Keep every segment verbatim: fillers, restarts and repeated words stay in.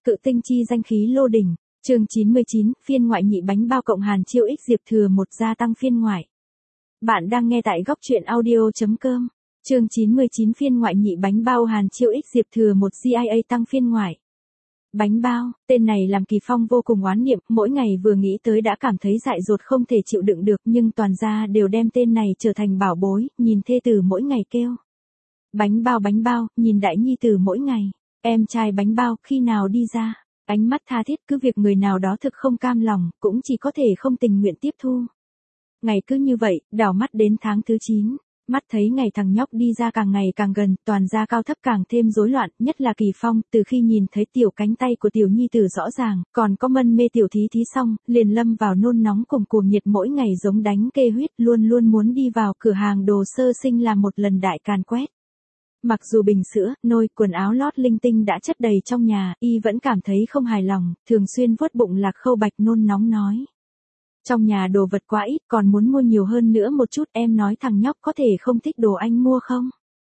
Cự tinh chi danh khí lô đỉnh, chương chín mươi chín, phiên ngoại nhị bánh bao cộng Hàn Chiêu X Diệp Thừa một gia tăng phiên ngoại. Bạn đang nghe tại góc truyện audio.com, chương chín mươi chín phiên ngoại nhị bánh bao Hàn Chiêu X Diệp Thừa một giê i a tăng phiên ngoại. Bánh bao, tên này làm Kỳ Phong vô cùng oán niệm, mỗi ngày vừa nghĩ tới đã cảm thấy dại dột không thể chịu đựng được, nhưng toàn gia đều đem tên này trở thành bảo bối, nhìn thê tử mỗi ngày kêu. Bánh bao bánh bao, nhìn đại nhi tử mỗi ngày, em trai bánh bao, khi nào đi ra, ánh mắt tha thiết, cứ việc người nào đó thực không cam lòng, cũng chỉ có thể không tình nguyện tiếp thu. Ngày cứ như vậy, đảo mắt đến tháng thứ chín. Mắt thấy ngày thằng nhóc đi ra càng ngày càng gần, toàn gia cao thấp càng thêm rối loạn, nhất là Kỳ Phong, từ khi nhìn thấy tiểu cánh tay của tiểu nhi tử rõ ràng, còn có mân mê tiểu thí thí xong, liền lâm vào nôn nóng cùng cuồng nhiệt, mỗi ngày giống đánh kê huyết, luôn luôn muốn đi vào cửa hàng đồ sơ sinh làm một lần đại càn quét. Mặc dù bình sữa, nôi, quần áo lót linh tinh đã chất đầy trong nhà, y vẫn cảm thấy không hài lòng, thường xuyên vuốt bụng Lạc Khâu Bạch nôn nóng nói. Trong nhà đồ vật quá ít, còn muốn mua nhiều hơn nữa một chút, em nói thằng nhóc có thể không thích đồ anh mua không?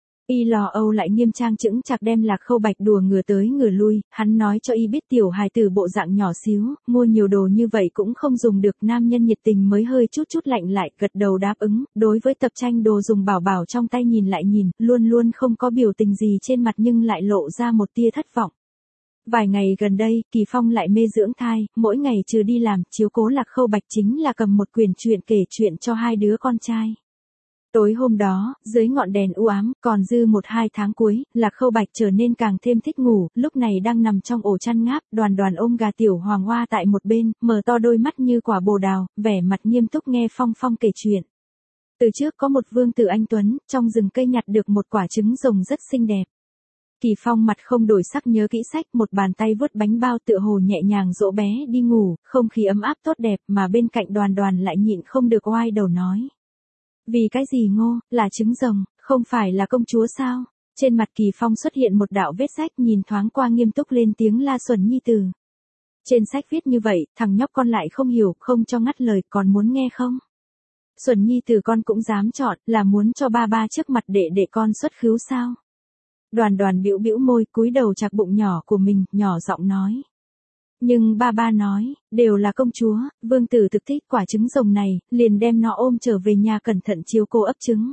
Y lò âu lại nghiêm trang chững chạc đem Lạc Khâu Bạch đùa ngửa tới ngửa lui, hắn nói cho y biết tiểu hài tử bộ dạng nhỏ xíu, mua nhiều đồ như vậy cũng không dùng được, nam nhân nhiệt tình mới hơi chút chút lạnh lại, gật đầu đáp ứng, đối với tập tranh đồ dùng bảo bảo trong tay nhìn lại nhìn, luôn luôn không có biểu tình gì trên mặt nhưng lại lộ ra một tia thất vọng. Vài ngày gần đây, Kỳ Phong lại mê dưỡng thai, mỗi ngày trừ đi làm, chiếu cố Lạc Khâu Bạch chính là cầm một quyển truyện kể chuyện cho hai đứa con trai. Tối hôm đó, dưới ngọn đèn u ám, còn dư một hai tháng cuối, Lạc Khâu Bạch trở nên càng thêm thích ngủ, lúc này đang nằm trong ổ chăn ngáp, đoàn đoàn ôm gà tiểu hoàng hoa tại một bên, mở to đôi mắt như quả bồ đào, vẻ mặt nghiêm túc nghe Phong Phong kể chuyện. Từ trước có một vương tử anh tuấn, trong rừng cây nhặt được một quả trứng rồng rất xinh đẹp. Kỳ Phong mặt không đổi sắc nhớ kỹ sách, một bàn tay vuốt bánh bao tựa hồ nhẹ nhàng dỗ bé đi ngủ, không khí ấm áp tốt đẹp, mà bên cạnh đoàn đoàn lại nhịn không được oai đầu nói. Vì cái gì ngô, là trứng rồng, không phải là công chúa sao? Trên mặt Kỳ Phong xuất hiện một đạo vết rách, nhìn thoáng qua nghiêm túc lên tiếng la Xuân nhi tử. Trên sách viết như vậy, thằng nhóc con lại không hiểu, không cho ngắt lời, còn muốn nghe không? Xuân nhi tử con cũng dám chọn, là muốn cho ba ba trước mặt đệ đệ con xuất khứu sao? Đoàn đoàn bĩu bĩu môi, cúi đầu chạc bụng nhỏ của mình, nhỏ giọng nói. Nhưng ba ba nói, đều là công chúa, vương tử thực thích quả trứng rồng này, liền đem nó ôm trở về nhà cẩn thận chiếu cô ấp trứng.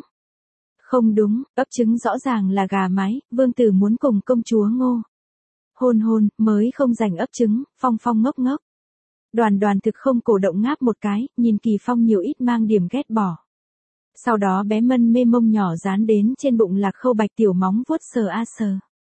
Không đúng, ấp trứng rõ ràng là gà mái, vương tử muốn cùng công chúa ngô. Hôn hôn, mới không dành ấp trứng, Phong Phong ngốc ngốc. Đoàn đoàn thực không cổ động ngáp một cái, nhìn Kỳ Phong nhiều ít mang điểm ghét bỏ. Sau đó bé mân mê mông nhỏ dán đến trên bụng Lạc Khâu Bạch tiểu móng vuốt sờ a sờ.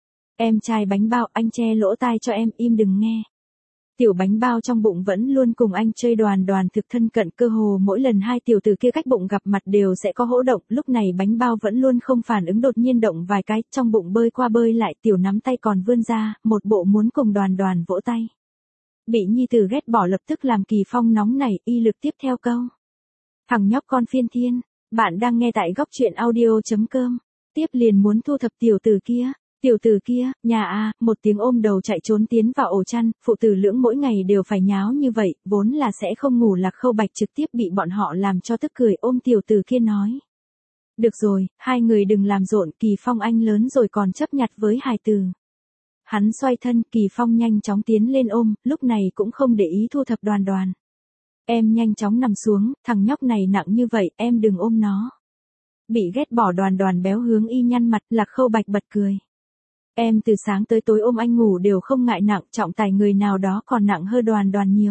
Em trai bánh bao, anh che lỗ tai cho em, im đừng nghe. Tiểu bánh bao trong bụng vẫn luôn cùng anh chơi, đoàn đoàn thực thân cận, cơ hồ mỗi lần hai tiểu tử kia cách bụng gặp mặt đều sẽ có hỗ động, lúc này bánh bao vẫn luôn không phản ứng, đột nhiên động vài cái, trong bụng bơi qua bơi lại, tiểu nắm tay còn vươn ra, một bộ muốn cùng đoàn đoàn vỗ tay. Bị nhi tử ghét bỏ lập tức làm Kỳ Phong nóng nảy, y lực tiếp theo câu. Thằng nhóc con phiên thiên. Bạn đang nghe tại góc truyện audio.com. Tiếp liền muốn thu thập tiểu tử kia. Tiểu tử kia, nhà a, một tiếng ôm đầu chạy trốn tiến vào ổ chăn, phụ tử lưỡng mỗi ngày đều phải nháo như vậy, vốn là sẽ không ngủ. Lạc Khâu Bạch trực tiếp bị bọn họ làm cho tức cười, ôm tiểu tử kia nói. Được rồi, hai người đừng làm rộn, Kỳ Phong anh lớn rồi còn chấp nhặt với hài tử. Hắn xoay thân, Kỳ Phong nhanh chóng tiến lên ôm, lúc này cũng không để ý thu thập đoàn đoàn. Em nhanh chóng nằm xuống, thằng nhóc này nặng như vậy, em đừng ôm nó. Bị ghét bỏ đoàn đoàn béo hướng y nhăn mặt, Lạc Khâu Bạch bật cười. Em từ sáng tới tối ôm anh ngủ đều không ngại nặng, trọng tài người nào đó còn nặng hơn đoàn đoàn nhiều.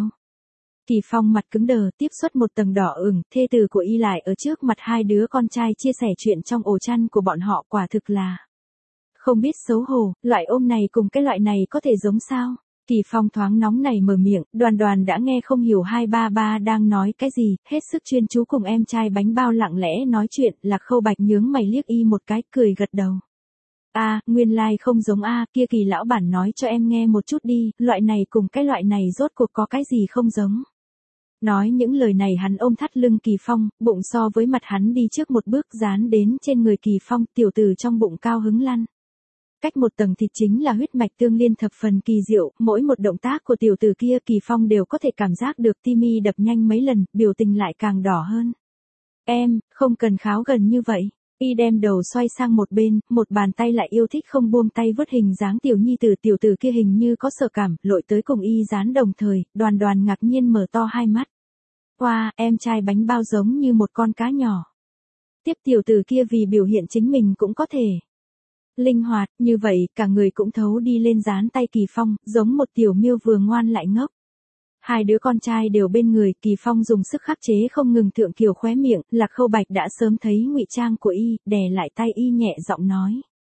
Kỳ Phong mặt cứng đờ, tiếp xuất một tầng đỏ ửng, thê tử của y lại ở trước mặt hai đứa con trai chia sẻ chuyện trong ổ chăn của bọn họ, quả thực là không biết xấu hổ, loại ôm này cùng cái loại này có thể giống sao? Kỳ Phong thoáng nóng này mở miệng, đoàn đoàn đã nghe không hiểu hai ba ba đang nói cái gì, hết sức chuyên chú cùng em trai bánh bao lặng lẽ nói chuyện, Lạc Khâu Bạch nhướng mày liếc y một cái, cười gật đầu. A, à, nguyên lai like không giống a, à, kia Kỳ lão bản nói cho em nghe một chút đi, loại này cùng cái loại này rốt cuộc có cái gì không giống. Nói những lời này hắn ôm thắt lưng Kỳ Phong, bụng so với mặt hắn đi trước một bước dán đến trên người Kỳ Phong, tiểu tử trong bụng cao hứng lăn. Cách một tầng thịt chính là huyết mạch tương liên thập phần kỳ diệu, mỗi một động tác của tiểu tử kia Kỳ Phong đều có thể cảm giác được tim y đập nhanh mấy lần, biểu tình lại càng đỏ hơn. Em, không cần kháo gần như vậy. Y đem đầu xoay sang một bên, một bàn tay lại yêu thích không buông tay vứt hình dáng tiểu nhi tử, tiểu tử kia hình như có sợ cảm, lội tới cùng Y dán đồng thời, Đoàn Đoàn ngạc nhiên mở to hai mắt. Wow, em trai bánh bao giống như một con cá nhỏ. Tiếp tiểu tử kia vì biểu hiện chính mình cũng có thể linh hoạt, như vậy, cả người cũng thấu đi lên dán tay Kỳ Phong, giống một tiểu miêu vừa ngoan lại ngốc. Hai đứa con trai đều bên người, Kỳ Phong dùng sức khắc chế không ngừng thượng kiều khóe miệng, Lạc Khâu Bạch đã sớm thấy ngụy trang của Y, đè lại tay Y nhẹ giọng nói.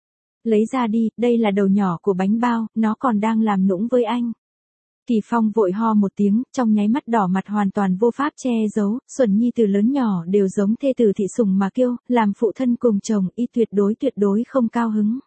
Lấy ra đi, đây là đầu nhỏ của bánh bao, nó còn đang làm nũng với anh. Kỳ Phong vội ho một tiếng, trong nháy mắt đỏ mặt hoàn toàn vô pháp che giấu, Xuân Nhi từ lớn nhỏ đều giống thê tử thị sủng mà kêu, làm phụ thân cùng chồng, Y tuyệt đối tuyệt đối không cao hứng.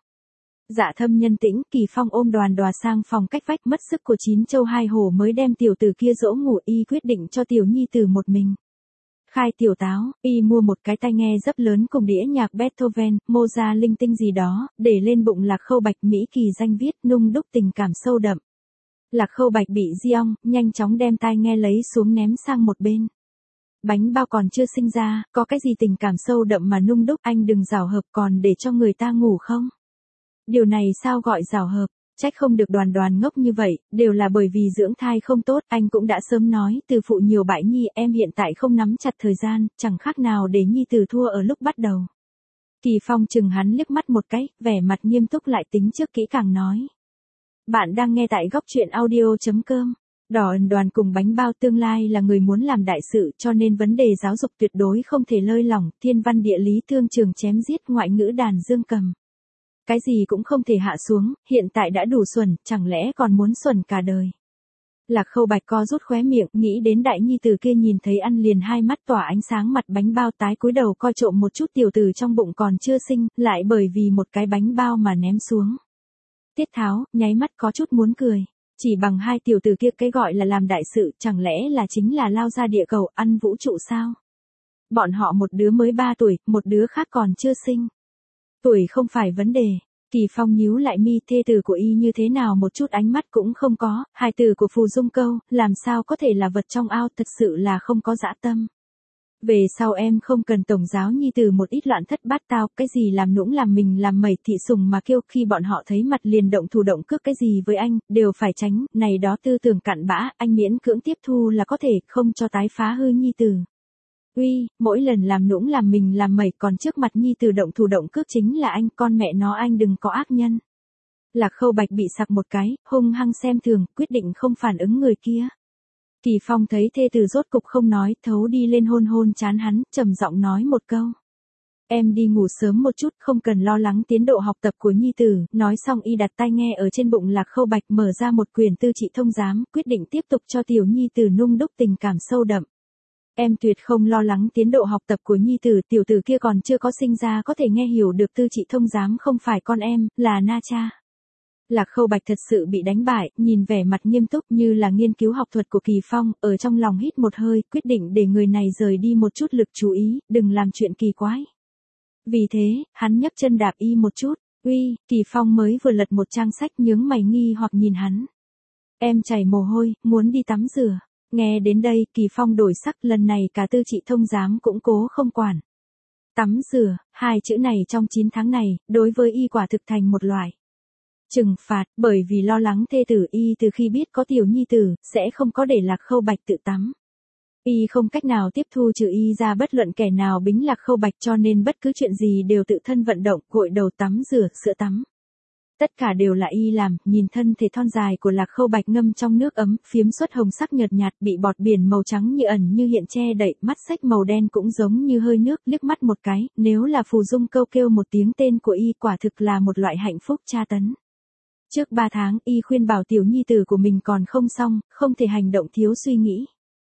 Dạ thâm nhân tĩnh, Kỳ Phong ôm Đoàn Đòa sang phòng cách vách, mất sức của chín châu hai hổ mới đem tiểu tử kia dỗ ngủ. Y quyết định cho tiểu nhi tử một mình. Khai tiểu táo, Y mua một cái tai nghe rất lớn cùng đĩa nhạc Beethoven, Mozart linh tinh gì đó, để lên bụng Lạc Khâu Bạch, Mỹ kỳ danh viết, nung đúc tình cảm sâu đậm. Lạc Khâu Bạch bị giong, nhanh chóng đem tai nghe lấy xuống ném sang một bên. Bánh bao còn chưa sinh ra, có cái gì tình cảm sâu đậm mà nung đúc, anh đừng giảo hợp, còn để cho người ta ngủ không? Điều này sao gọi giảo hợp, trách không được Đoàn Đoàn ngốc như vậy, đều là bởi vì dưỡng thai không tốt, anh cũng đã sớm nói, từ phụ nhiều bại nhi, em hiện tại không nắm chặt thời gian, chẳng khác nào để nhi tử thua ở lúc bắt đầu. Kỳ Phong chừng hắn liếc mắt một cái, vẻ mặt nghiêm túc lại tính trước kỹ càng nói. Bạn đang nghe tại góc truyện audio.com. Đỏ ẩn Đoàn cùng bánh bao tương lai là người muốn làm đại sự, cho nên vấn đề giáo dục tuyệt đối không thể lơi lỏng, thiên văn địa lý thương trường chém giết, ngoại ngữ đàn dương cầm. Cái gì cũng không thể hạ xuống, hiện tại đã đủ xuẩn, chẳng lẽ còn muốn xuẩn cả đời. Lạc Khâu Bạch co rút khóe miệng, nghĩ đến đại nhi tử kia nhìn thấy ăn liền hai mắt tỏa ánh sáng, mặt bánh bao tái cúi đầu coi trộm một chút tiểu tử trong bụng còn chưa sinh, lại bởi vì một cái bánh bao mà ném xuống. Tiết Tháo, nháy mắt có chút muốn cười. Chỉ bằng hai tiểu tử kia, cái gọi là làm đại sự, chẳng lẽ là chính là lao ra địa cầu, ăn vũ trụ sao? Bọn họ một đứa mới ba tuổi, một đứa khác còn chưa sinh. Tuổi không phải vấn đề. Kỳ Phong nhíu lại mi, thê tử của Y như thế nào một chút ánh mắt cũng không có, hài tử của Phù Dung Câu, làm sao có thể là vật trong ao, thật sự là không có dã tâm. Về sau em không cần tổng giáo nhi tử một ít loạn thất bát tao, cái gì làm nũng làm mình làm mẩy thị sùng mà kêu, khi bọn họ thấy mặt liền động thủ động cước cái gì với anh, đều phải tránh, này đó tư tưởng cặn bã, anh miễn cưỡng tiếp thu là có thể, không cho tái phá hư nhi tử. Uy, mỗi lần làm nũng làm mình làm mẩy còn trước mặt nhi tử động thủ động cước chính là anh, con mẹ nó anh đừng có ác nhân. Lạc Khâu Bạch bị sặc một cái, hung hăng xem thường, quyết định không phản ứng người kia. Kỳ Phong thấy thê tử rốt cục không nói, thấu đi lên hôn hôn trán hắn, trầm giọng nói một câu. Em đi ngủ sớm một chút, không cần lo lắng tiến độ học tập của nhi tử. Nói xong Y đặt tai nghe ở trên bụng Lạc Khâu Bạch, mở ra một quyển tư trị thông giám, quyết định tiếp tục cho tiểu nhi tử nung đúc tình cảm sâu đậm. Em tuyệt không lo lắng tiến độ học tập của nhi tử, tiểu tử kia còn chưa có sinh ra có thể nghe hiểu được tư trị thông giám, không phải con em, là na cha. Lạc Khâu Bạch thật sự bị đánh bại, nhìn vẻ mặt nghiêm túc như là nghiên cứu học thuật của Kỳ Phong, ở trong lòng hít một hơi, quyết định để người này rời đi một chút lực chú ý, đừng làm chuyện kỳ quái. Vì thế, hắn nhấc chân đạp Y một chút. Uy, Kỳ Phong mới vừa lật một trang sách, nhướng mày nghi hoặc nhìn hắn. Em chảy mồ hôi, muốn đi tắm rửa. Nghe đến đây, Kỳ Phong đổi sắc, lần này cả tư trị thông giám cũng cố không quản. Tắm rửa, hai chữ này trong chín tháng này, đối với Y quả thực thành một loại trừng phạt, bởi vì lo lắng thê tử Y từ khi biết có tiểu nhi tử, sẽ không có để Lạc Khâu Bạch tự tắm. Y không cách nào tiếp thu trừ Y ra bất luận kẻ nào bính Lạc Khâu Bạch, cho nên bất cứ chuyện gì đều tự thân vận động, gội đầu tắm rửa, sữa tắm. Tất cả đều là Y làm, nhìn thân thể thon dài của Lạc Khâu Bạch ngâm trong nước ấm, phiếm xuất hồng sắc nhợt nhạt, bị bọt biển màu trắng như ẩn như hiện che đậy, mắt xách màu đen cũng giống như hơi nước, liếc mắt một cái, nếu là Phù Dung Câu kêu một tiếng tên của Y, quả thực là một loại hạnh phúc tra tấn. Trước ba tháng, Y khuyên bảo tiểu nhi tử của mình còn không xong, không thể hành động thiếu suy nghĩ.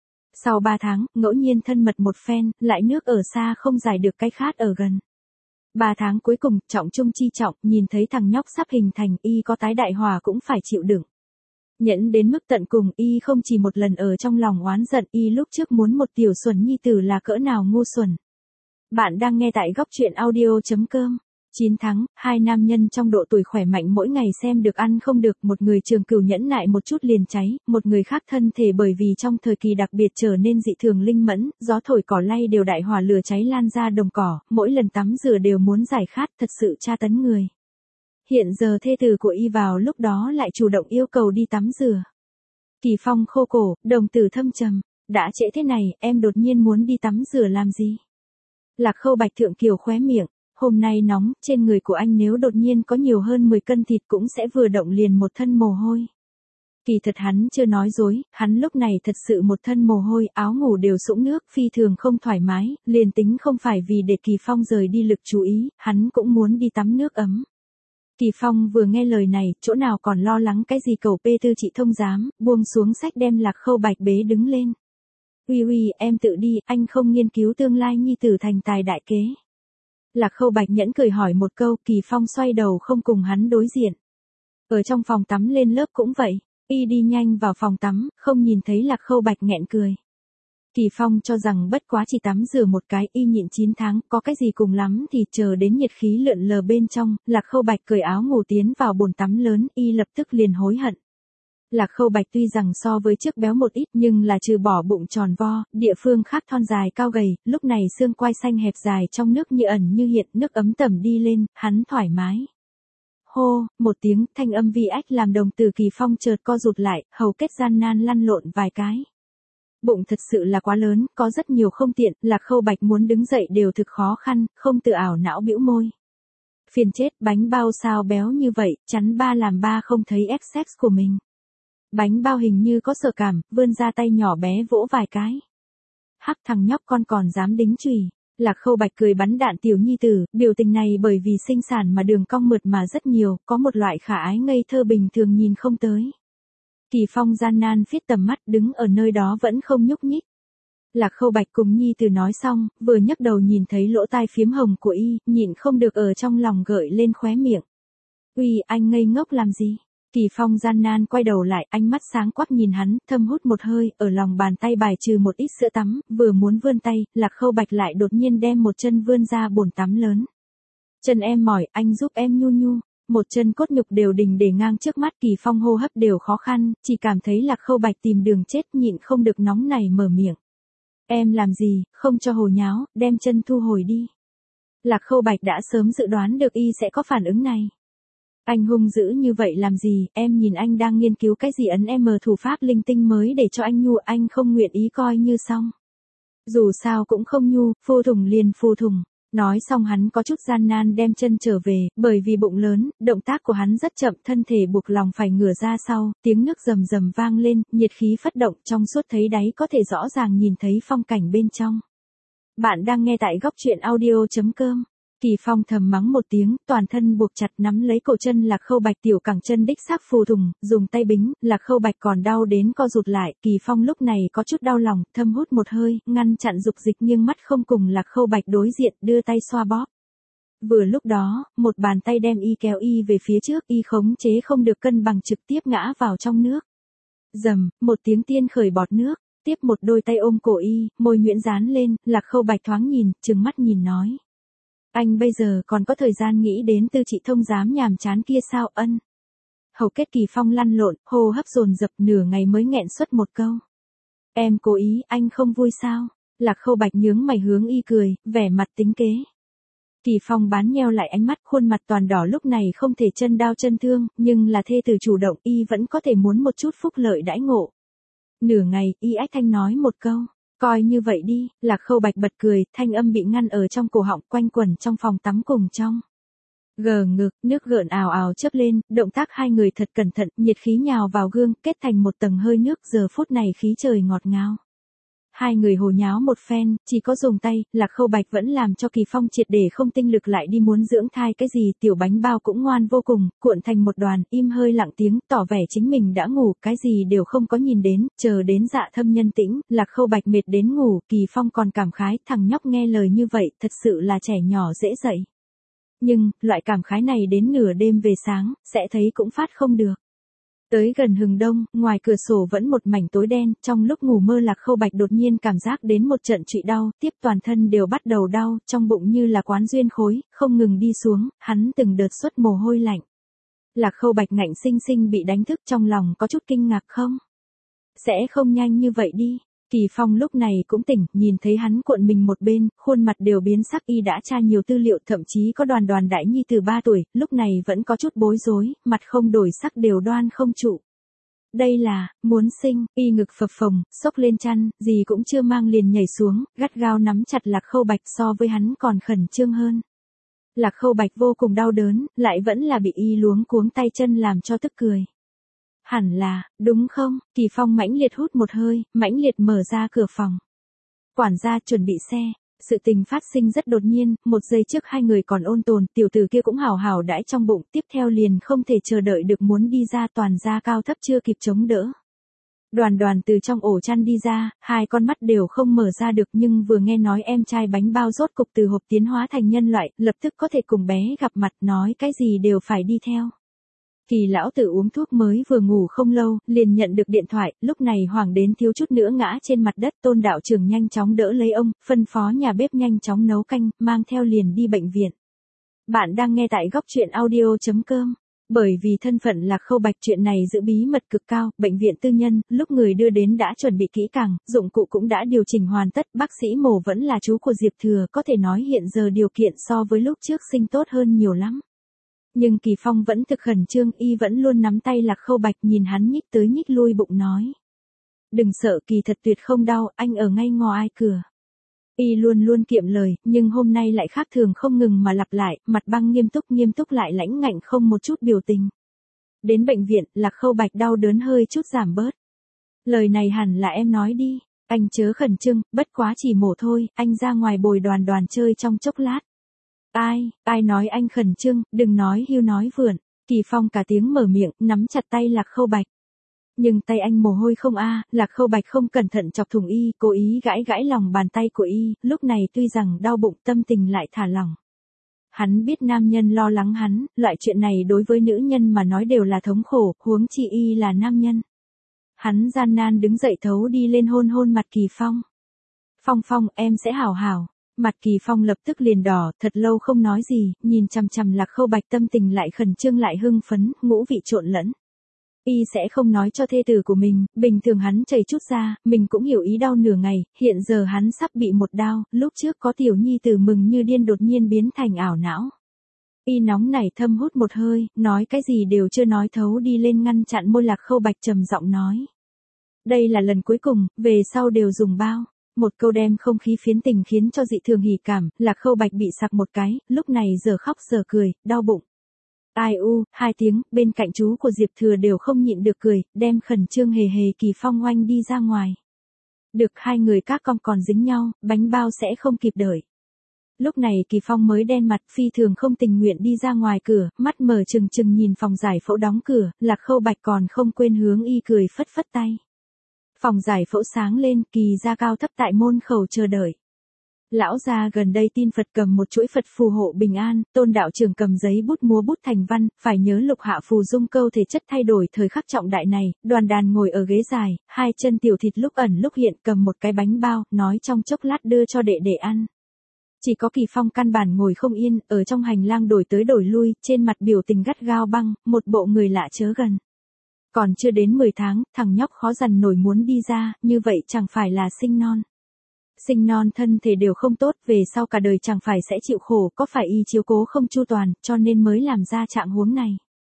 Sau ba tháng, ngẫu nhiên thân mật một phen, lại nước ở xa không giải được cái khát ở gần. Ba tháng cuối cùng, trọng trung chi trọng, nhìn thấy thằng nhóc sắp hình thành, Y có tái đại hỏa cũng phải chịu đựng. Nhẫn đến mức tận cùng, Y không chỉ một lần ở trong lòng oán giận, Y lúc trước muốn một tiểu xuẩn nhi tử là cỡ nào ngu xuẩn. Bạn đang nghe tại góc truyện audio chấm com. chín tháng, hai nam nhân trong độ tuổi khỏe mạnh mỗi ngày xem được ăn không được, một người trường cửu nhẫn nại một chút liền cháy, một người khác thân thể bởi vì trong thời kỳ đặc biệt trở nên dị thường linh mẫn, gió thổi cỏ lay đều đại hỏa lửa cháy lan ra đồng cỏ, mỗi lần tắm rửa đều muốn giải khát, thật sự tra tấn người. Hiện giờ thê tử của y vào lúc đó lại chủ động yêu cầu đi tắm rửa. Kỳ Phong khô cổ, đồng tử thâm trầm, đã trễ thế này, em đột nhiên muốn đi tắm rửa làm gì? Lạc Khâu Bạch thượng kiều khóe miệng, hôm nay nóng, trên người của anh nếu đột nhiên có nhiều hơn mười cân thịt cũng sẽ vừa động liền một thân mồ hôi. Kỳ thật hắn chưa nói dối, hắn lúc này thật sự một thân mồ hôi, áo ngủ đều sũng nước, phi thường không thoải mái, liền tính không phải vì để Kỳ Phong rời đi lực chú ý, hắn cũng muốn đi tắm nước ấm. Kỳ Phong vừa nghe lời này, chỗ nào còn lo lắng cái gì cầu pê tư chị thông giám, buông xuống sách đem Lạc Khâu Bạch bế đứng lên. Uy uy, em tự đi, anh không nghiên cứu tương lai nhi tử thành tài đại kế. Lạc Khâu Bạch nhẫn cười hỏi một câu, Kỳ Phong xoay đầu không cùng hắn đối diện. Ở trong phòng tắm lên lớp cũng vậy, y đi nhanh vào phòng tắm, không nhìn thấy Lạc Khâu Bạch nghẹn cười. Kỳ Phong cho rằng bất quá chỉ tắm rửa một cái, y nhịn chín tháng, có cái gì cùng lắm thì chờ đến nhiệt khí lượn lờ bên trong, Lạc Khâu Bạch cởi áo ngủ tiến vào bồn tắm lớn, y lập tức liền hối hận. Lạc Khâu Bạch tuy rằng so với trước béo một ít nhưng là trừ bỏ bụng tròn vo, địa phương khác thon dài cao gầy, lúc này xương quai xanh hẹp dài trong nước như ẩn như hiện, nước ấm tẩm đi lên, hắn thoải mái. Hô, một tiếng, thanh âm vi ách làm đồng tử Kỳ Phong chợt co rụt lại, hầu kết gian nan lăn lộn vài cái. Bụng thật sự là quá lớn, có rất nhiều không tiện, Lạc Khâu Bạch muốn đứng dậy đều thực khó khăn, không tự ảo não bĩu môi. Phiền chết, bánh bao sao béo như vậy, chắn ba làm ba không thấy ép sex của mình. Bánh bao hình như có sợ cảm, vươn ra tay nhỏ bé vỗ vài cái. Hắc thằng nhóc con còn dám đính chùy. Lạc Khâu Bạch cười bắn đạn tiểu nhi tử, biểu tình này bởi vì sinh sản mà đường cong mượt mà rất nhiều, có một loại khả ái ngây thơ bình thường nhìn không tới. Kỳ Phong gian nan phiết tầm mắt đứng ở nơi đó vẫn không nhúc nhích. Lạc Khâu Bạch cùng nhi tử nói xong, vừa nhấc đầu nhìn thấy lỗ tai phiếm hồng của y, nhịn không được ở trong lòng gợi lên khóe miệng. Uy, anh ngây ngốc làm gì? Kỳ Phong gian nan quay đầu lại, ánh mắt sáng quắc nhìn hắn, thâm hút một hơi, ở lòng bàn tay bài trừ một ít sữa tắm, vừa muốn vươn tay, Lạc Khâu Bạch lại đột nhiên đem một chân vươn ra bồn tắm lớn. Chân em mỏi, anh giúp em nhu nhu. Một chân cốt nhục đều đình để ngang trước mắt, Kỳ Phong hô hấp đều khó khăn, chỉ cảm thấy Lạc Khâu Bạch tìm đường chết, nhịn không được nóng này mở miệng. Em làm gì, không cho hồ nháo, đem chân thu hồi đi. Lạc Khâu Bạch đã sớm dự đoán được y sẽ có phản ứng này. Anh hung dữ như vậy làm gì, em nhìn anh đang nghiên cứu cái gì ấn em thủ pháp linh tinh mới để cho anh nhu, anh không nguyện ý coi như xong. Dù sao cũng không nhu, phô thủng liền phô thủng. Nói xong hắn có chút gian nan đem chân trở về, bởi vì bụng lớn, động tác của hắn rất chậm, thân thể buộc lòng phải ngửa ra sau, tiếng nước rầm rầm vang lên, nhiệt khí phất động, trong suốt thấy đáy có thể rõ ràng nhìn thấy phong cảnh bên trong. Bạn đang nghe tại góc truyện audio chấm com. Kỳ Phong thầm mắng một tiếng, toàn thân buộc chặt nắm lấy cổ chân Lạc Khâu Bạch, tiểu cẳng chân đích xác phù thủng, dùng tay bính, Lạc Khâu Bạch còn đau đến co rụt lại, Kỳ Phong lúc này có chút đau lòng, thâm hút một hơi, ngăn chặn dục dịch nghiêng mắt không cùng Lạc Khâu Bạch đối diện, đưa tay xoa bóp. Vừa lúc đó, một bàn tay đem y kéo y về phía trước, y khống chế không được cân bằng trực tiếp ngã vào trong nước. Rầm, một tiếng tiên khởi bọt nước, tiếp một đôi tay ôm cổ y, môi nhuyễn dán lên, Lạc Khâu Bạch thoáng nhìn, trừng mắt nhìn nói. Anh bây giờ còn có thời gian nghĩ đến tư chị thông giám nhàm chán kia sao ân. Hầu kết Kỳ Phong lăn lộn, hô hấp dồn dập nửa ngày mới nghẹn xuất một câu. Em cố ý, anh không vui sao? Lạc Khâu Bạch nhướng mày hướng y cười, vẻ mặt tính kế. Kỳ Phong bán nheo lại ánh mắt, khuôn mặt toàn đỏ, lúc này không thể chân đau chân thương, nhưng là thê tử chủ động, y vẫn có thể muốn một chút phúc lợi đãi ngộ. Nửa ngày, y ách thanh nói một câu. Coi như vậy đi, Lạc Khâu Bạch bật cười, thanh âm bị ngăn ở trong cổ họng, quanh quẩn trong phòng tắm cùng trong. Gờ ngực, nước gợn ào ào chớp lên, động tác hai người thật cẩn thận, nhiệt khí nhào vào gương, kết thành một tầng hơi nước, giờ phút này khí trời ngọt ngào. Hai người hồ nháo một phen, chỉ có dùng tay, Lạc Khâu Bạch vẫn làm cho Kỳ Phong triệt để không tinh lực lại đi muốn dưỡng thai cái gì, tiểu bánh bao cũng ngoan vô cùng, cuộn thành một đoàn, im hơi lặng tiếng, tỏ vẻ chính mình đã ngủ, cái gì đều không có nhìn đến, chờ đến Dạ Thâm nhân tĩnh, Lạc Khâu Bạch mệt đến ngủ, Kỳ Phong còn cảm khái, thằng nhóc nghe lời như vậy, thật sự là trẻ nhỏ dễ dậy. Nhưng, loại cảm khái này đến nửa đêm về sáng, sẽ thấy cũng phát không được. Tới gần hừng đông, ngoài cửa sổ vẫn một mảnh tối đen, trong lúc ngủ mơ Lạc Khâu Bạch đột nhiên cảm giác đến một trận trụy đau, tiếp toàn thân đều bắt đầu đau, trong bụng như là quán duyên khối, không ngừng đi xuống, hắn từng đợt xuất mồ hôi lạnh. Lạc Khâu Bạch ngạnh sinh sinh bị đánh thức, trong lòng có chút kinh ngạc. Không, sẽ không nhanh như vậy đi. Kỳ Phong lúc này cũng tỉnh, nhìn thấy hắn cuộn mình một bên, khuôn mặt đều biến sắc. Y đã tra nhiều tư liệu, thậm chí có Đoàn Đoàn đại nhi từ ba tuổi, lúc này vẫn có chút bối rối, mặt không đổi sắc, đều đoan không trụ. Đây là, muốn sinh. Y ngực phập phồng, xốc lên chăn, gì cũng chưa mang liền nhảy xuống, gắt gao nắm chặt Lạc Khâu Bạch, so với hắn còn khẩn trương hơn. Lạc Khâu Bạch vô cùng đau đớn, lại vẫn là bị Y luống cuống tay chân làm cho tức cười. Hẳn là, đúng không? Kỳ Phong mãnh liệt hút một hơi, mãnh liệt mở ra cửa phòng. Quản gia chuẩn bị xe. Sự tình phát sinh rất đột nhiên, một giây trước hai người còn ôn tồn, tiểu tử kia cũng hào hào đãi trong bụng, tiếp theo liền không thể chờ đợi được muốn đi ra, toàn ra cao thấp chưa kịp chống đỡ. Đoàn Đoàn từ trong ổ chăn đi ra, hai con mắt đều không mở ra được, nhưng vừa nghe nói em trai bánh bao rốt cục từ hộp tiến hóa thành nhân loại, lập tức có thể cùng bé gặp mặt, nói cái gì đều phải đi theo. Kỳ lão tử uống thuốc mới vừa ngủ không lâu, liền nhận được điện thoại, lúc này hoảng đến thiếu chút nữa ngã trên mặt đất. Tôn đạo trưởng nhanh chóng đỡ lấy ông, phân phó nhà bếp nhanh chóng nấu canh, mang theo liền đi bệnh viện. Bạn đang nghe tại góc truyện audio chấm com. Bởi vì thân phận Lạc Khâu Bạch, chuyện này giữ bí mật cực cao, bệnh viện tư nhân, lúc người đưa đến đã chuẩn bị kỹ càng, dụng cụ cũng đã điều chỉnh hoàn tất, bác sĩ mổ vẫn là chú của Diệp Thừa, có thể nói hiện giờ điều kiện so với lúc trước sinh tốt hơn nhiều lắm. Nhưng Kỳ Phong vẫn thực khẩn trương, Y vẫn luôn nắm tay Lạc Khâu Bạch, nhìn hắn nhích tới nhích lui bụng nói. Đừng sợ, kỳ thật tuyệt không đau, anh ở ngay ngò ai cửa. Y luôn luôn kiệm lời, nhưng hôm nay lại khác thường, không ngừng mà lặp lại, mặt băng nghiêm túc nghiêm túc lại lãnh ngạnh, không một chút biểu tình. Đến bệnh viện, Lạc Khâu Bạch đau đớn hơi chút giảm bớt. Lời này hẳn là em nói đi, anh chớ khẩn trương, bất quá chỉ mổ thôi, anh ra ngoài bồi Đoàn Đoàn chơi trong chốc lát. Ai, ai nói anh khẩn trương, đừng nói hưu nói vượn. Kỳ Phong cả tiếng mở miệng, nắm chặt tay Lạc Khâu Bạch. Nhưng tay anh mồ hôi không a. Lạc Khâu Bạch không cẩn thận chọc thủng Y, cố ý gãi gãi lòng bàn tay của Y, lúc này tuy rằng đau bụng, tâm tình lại thả lỏng. Hắn biết nam nhân lo lắng hắn, loại chuyện này đối với nữ nhân mà nói đều là thống khổ, huống chi Y là nam nhân. Hắn gian nan đứng dậy thấu đi lên hôn hôn mặt Kỳ Phong. Phong Phong, em sẽ hảo hảo. Mặt Kỳ Phong lập tức liền đỏ, thật lâu không nói gì, nhìn chằm chằm Lạc Khâu Bạch, tâm tình lại khẩn trương lại hưng phấn, ngũ vị trộn lẫn. Y sẽ không nói cho thê tử của mình, bình thường hắn chảy chút ra, mình cũng hiểu ý đau nửa ngày, hiện giờ hắn sắp bị một đau, lúc trước có tiểu nhi tử mừng như điên đột nhiên biến thành ảo não. Y nóng nảy thâm hút một hơi, nói cái gì đều chưa nói thấu đi lên ngăn chặn môi Lạc Khâu Bạch, trầm giọng nói. Đây là lần cuối cùng, về sau đều dùng bao. Một câu đem không khí phiến tình khiến cho dị thường hỉ cảm, Lạc Khâu Bạch bị sặc một cái, lúc này giờ khóc giờ cười, đau bụng. Ai u, hai tiếng, bên cạnh chú của Diệp Thừa đều không nhịn được cười, đem khẩn trương hề hề Kỳ Phong oanh đi ra ngoài. Được, hai người các con còn dính nhau, bánh bao sẽ không kịp đợi. Lúc này Kỳ Phong mới đen mặt, phi thường không tình nguyện đi ra ngoài cửa, mắt mở trừng trừng nhìn phòng giải phẫu đóng cửa, Lạc Khâu Bạch còn không quên hướng Y cười phất phất tay. Phòng giải phẫu sáng lên, Kỳ gia cao thấp tại môn khẩu chờ đợi. Lão gia gần đây tin Phật cầm một chuỗi Phật phù hộ bình an, Tôn đạo trưởng cầm giấy bút múa bút thành văn, phải nhớ lục hạ phù dung câu thể chất thay đổi thời khắc trọng đại này. Đoàn Đàn ngồi ở ghế dài, hai chân tiểu thịt lúc ẩn lúc hiện, cầm một cái bánh bao, nói trong chốc lát đưa cho đệ đệ ăn. Chỉ có Kỳ Phong căn bản ngồi không yên, ở trong hành lang đổi tới đổi lui, trên mặt biểu tình gắt gao băng, một bộ người lạ chớ gần. Còn chưa đến mười tháng, thằng nhóc khó dằn nổi muốn đi ra, như vậy chẳng phải là sinh non. Sinh non thân thể đều không tốt, về sau cả đời chẳng phải sẽ chịu khổ, có phải Y chiếu cố không chu toàn, cho nên mới làm ra trạng huống này.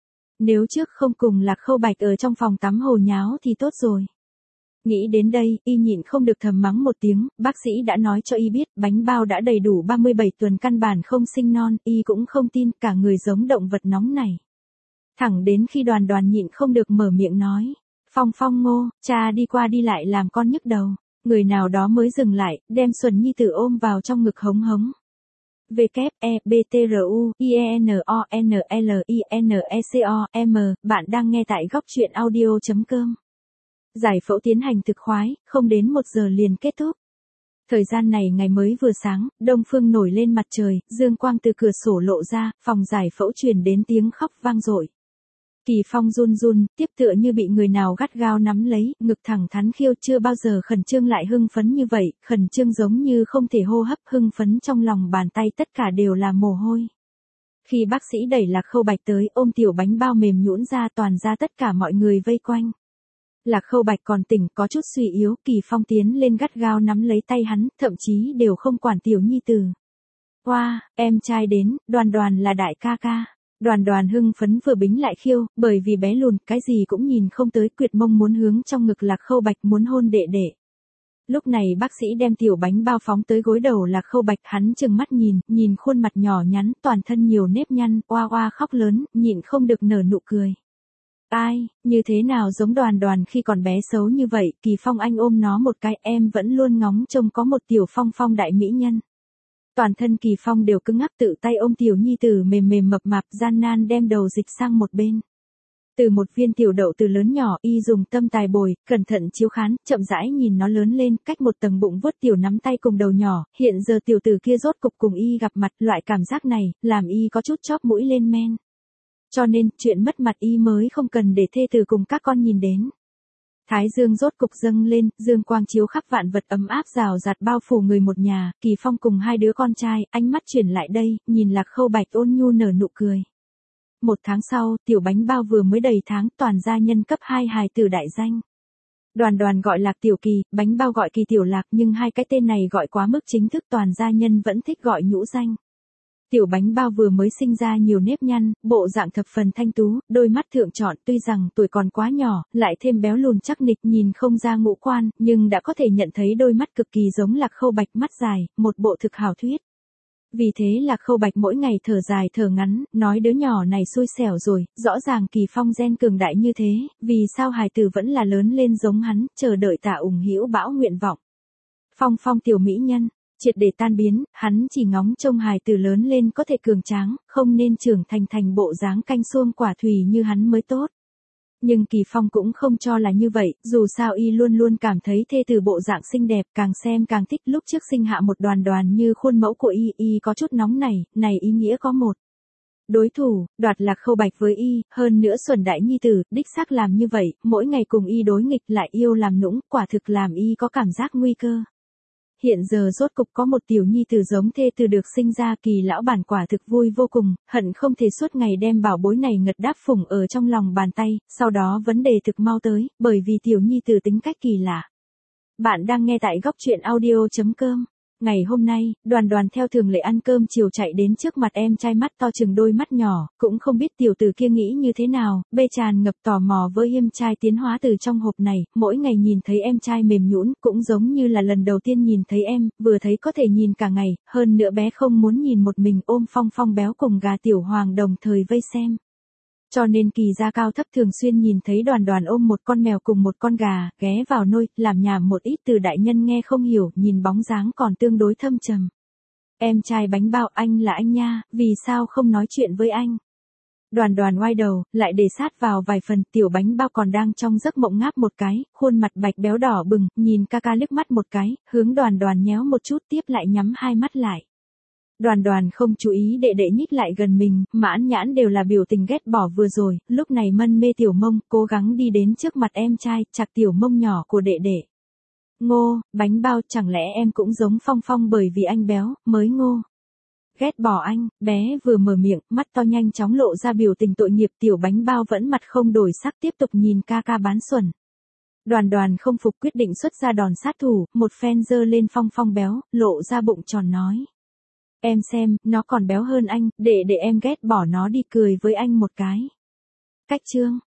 Nếu trước không cùng Lạc Khâu Bạch ở trong phòng tắm hồ nháo thì tốt rồi. Nghĩ đến đây, Y nhịn không được thầm mắng một tiếng, bác sĩ đã nói cho Y biết, bánh bao đã đầy đủ ba mươi bảy tuần căn bản không sinh non, Y cũng không tin, cả người giống động vật nóng này. Thẳng đến khi Đoàn Đoàn nhịn không được mở miệng nói, Phong Phong ngô, cha đi qua đi lại làm con nhức đầu, người nào đó mới dừng lại, đem Xuân Nhi tử ôm vào trong ngực hống hống. W, E, B, T, R, U, I, E, N, O, N, L, I, N, E, C, O, M, bạn đang nghe tại góc truyện audio chấm com. Giải phẫu tiến hành thực khoái, không đến một giờ liền kết thúc. Thời gian này ngày mới vừa sáng, đông phương nổi lên mặt trời, dương quang từ cửa sổ lộ ra, phòng giải phẫu truyền đến tiếng khóc vang dội. Kỳ Phong run run, tiếp tựa như bị người nào gắt gao nắm lấy, ngực thẳng thắn khiêu, chưa bao giờ khẩn trương lại hưng phấn như vậy, khẩn trương giống như không thể hô hấp, hưng phấn trong lòng bàn tay tất cả đều là mồ hôi. Khi bác sĩ đẩy Lạc Khâu Bạch tới, ôm tiểu bánh bao mềm nhũn ra, toàn ra tất cả mọi người vây quanh. Lạc Khâu Bạch còn tỉnh, có chút suy yếu, Kỳ Phong tiến lên gắt gao nắm lấy tay hắn, thậm chí đều không quản tiểu nhi tử. Wow, em trai đến, Đoàn Đoàn là đại ca ca. Đoàn Đoàn hưng phấn vừa bính lại khiêu, bởi vì bé lùn, cái gì cũng nhìn không tới, quyệt mông muốn hướng trong ngực Lạc Khâu Bạch, muốn hôn đệ đệ. Lúc này bác sĩ đem tiểu bánh bao phóng tới gối đầu Lạc Khâu Bạch, hắn trừng mắt nhìn, nhìn khuôn mặt nhỏ nhắn, toàn thân nhiều nếp nhăn, oa oa khóc lớn, nhịn không được nở nụ cười. Ai, như thế nào giống Đoàn Đoàn khi còn bé xấu như vậy, Kỳ Phong anh ôm nó một cái, em vẫn luôn ngóng trông có một tiểu phong phong đại mỹ nhân. Toàn thân Kỳ Phong đều cứng ngắc, tự tay ôm tiểu nhi tử mềm mềm mập mạp, gian nan đem đầu dịch sang một bên. Từ một viên tiểu đậu từ lớn nhỏ, y dùng tâm tài bồi, cẩn thận chiếu khán, chậm rãi nhìn nó lớn lên, cách một tầng bụng vuốt tiểu nắm tay cùng đầu nhỏ, hiện giờ tiểu tử kia rốt cục cùng y gặp mặt, loại cảm giác này, làm y có chút chóp mũi lên men. Cho nên, chuyện mất mặt y mới không cần để thê tử cùng các con nhìn đến. Thái dương rốt cục dâng lên, dương quang chiếu khắp vạn vật, ấm áp rào rạt bao phủ người một nhà, Kỳ Phong cùng hai đứa con trai, ánh mắt chuyển lại đây, nhìn Lạc Khâu Bạch ôn nhu nở nụ cười. Một tháng sau, tiểu bánh bao vừa mới đầy tháng, toàn gia nhân cấp hai hài tử đại danh. Đoàn Đoàn gọi Lạc Tiểu Kỳ, bánh bao gọi Kỳ Tiểu Lạc, nhưng hai cái tên này gọi quá mức chính thức, toàn gia nhân vẫn thích gọi nhũ danh. Tiểu bánh bao vừa mới sinh ra nhiều nếp nhăn, bộ dạng thập phần thanh tú, đôi mắt thượng trọn, tuy rằng tuổi còn quá nhỏ, lại thêm béo lùn chắc nịch, nhìn không ra ngũ quan, nhưng đã có thể nhận thấy đôi mắt cực kỳ giống Lạc Khâu Bạch, mắt dài, một bộ thực hảo thuyết. Vì thế Lạc Khâu Bạch mỗi ngày thở dài thở ngắn, nói đứa nhỏ này xui xẻo rồi, rõ ràng Kỳ Phong gen cường đại như thế, vì sao hài tử vẫn là lớn lên giống hắn, chờ đợi Tạ Ủng Hữu bão nguyện vọng. Phong Phong tiểu mỹ nhân, triệt để tan biến, hắn chỉ ngóng trông hài tử lớn lên có thể cường tráng, không nên trưởng thành thành bộ dáng canh xuông quả thủy như hắn mới tốt. Nhưng Kỳ Phong cũng không cho là như vậy, dù sao y luôn luôn cảm thấy thê tử bộ dạng xinh đẹp, càng xem càng thích, lúc trước sinh hạ một Đoàn Đoàn như khuôn mẫu của y, y có chút nóng nảy, này ý nghĩa có một. Đối thủ, đoạt Lạc Khâu Bạch với y, hơn nữa xuẩn đại nhi tử, đích xác làm như vậy, mỗi ngày cùng y đối nghịch lại yêu làm nũng, quả thực làm y có cảm giác nguy cơ. Hiện giờ rốt cục có một tiểu nhi tử giống thê tử được sinh ra, Kỳ lão bản quả thực vui vô cùng, hận không thể suốt ngày đem bảo bối này ngật đáp phủng ở trong lòng bàn tay, sau đó vấn đề thực mau tới, bởi vì tiểu nhi tử tính cách kỳ lạ. Bạn đang nghe tại góc truyện audio chấm com. Ngày hôm nay, Đoàn Đoàn theo thường lệ ăn cơm chiều chạy đến trước mặt em trai, mắt to chừng đôi mắt nhỏ, cũng không biết tiểu tử kia nghĩ như thế nào, bê tràn ngập tò mò với em trai tiến hóa từ trong hộp này, mỗi ngày nhìn thấy em trai mềm nhũn, cũng giống như là lần đầu tiên nhìn thấy em, vừa thấy có thể nhìn cả ngày, hơn nữa bé không muốn nhìn một mình, ôm Phong Phong béo cùng gà Tiểu Hoàng đồng thời vây xem. Cho nên Kỳ gia cao thấp thường xuyên nhìn thấy Đoàn Đoàn ôm một con mèo cùng một con gà, ghé vào nôi, làm nhảm một ít từ đại nhân nghe không hiểu, nhìn bóng dáng còn tương đối thâm trầm. Em trai bánh bao, anh là anh nha, vì sao không nói chuyện với anh? Đoàn Đoàn oai đầu, lại để sát vào vài phần, tiểu bánh bao còn đang trong giấc mộng ngáp một cái, khuôn mặt bạch béo đỏ bừng, nhìn ca ca liếc mắt một cái, hướng Đoàn Đoàn nhéo một chút, tiếp lại nhắm hai mắt lại. Đoàn Đoàn không chú ý đệ đệ nhích lại gần mình, mãn nhãn đều là biểu tình ghét bỏ vừa rồi, lúc này mân mê tiểu mông, cố gắng đi đến trước mặt em trai, chặt tiểu mông nhỏ của đệ đệ. Ngô, bánh bao, chẳng lẽ em cũng giống Phong Phong bởi vì anh béo, mới ngô. Ghét bỏ anh, bé vừa mở miệng, mắt to nhanh chóng lộ ra biểu tình tội nghiệp, tiểu bánh bao vẫn mặt không đổi sắc tiếp tục nhìn ca ca bán xuẩn. Đoàn Đoàn không phục, quyết định xuất ra đòn sát thủ, một phen giơ lên Phong Phong béo, lộ ra bụng tròn nói. Em xem, nó còn béo hơn anh, để để em ghét bỏ nó đi, cười với anh một cái. Cách chương.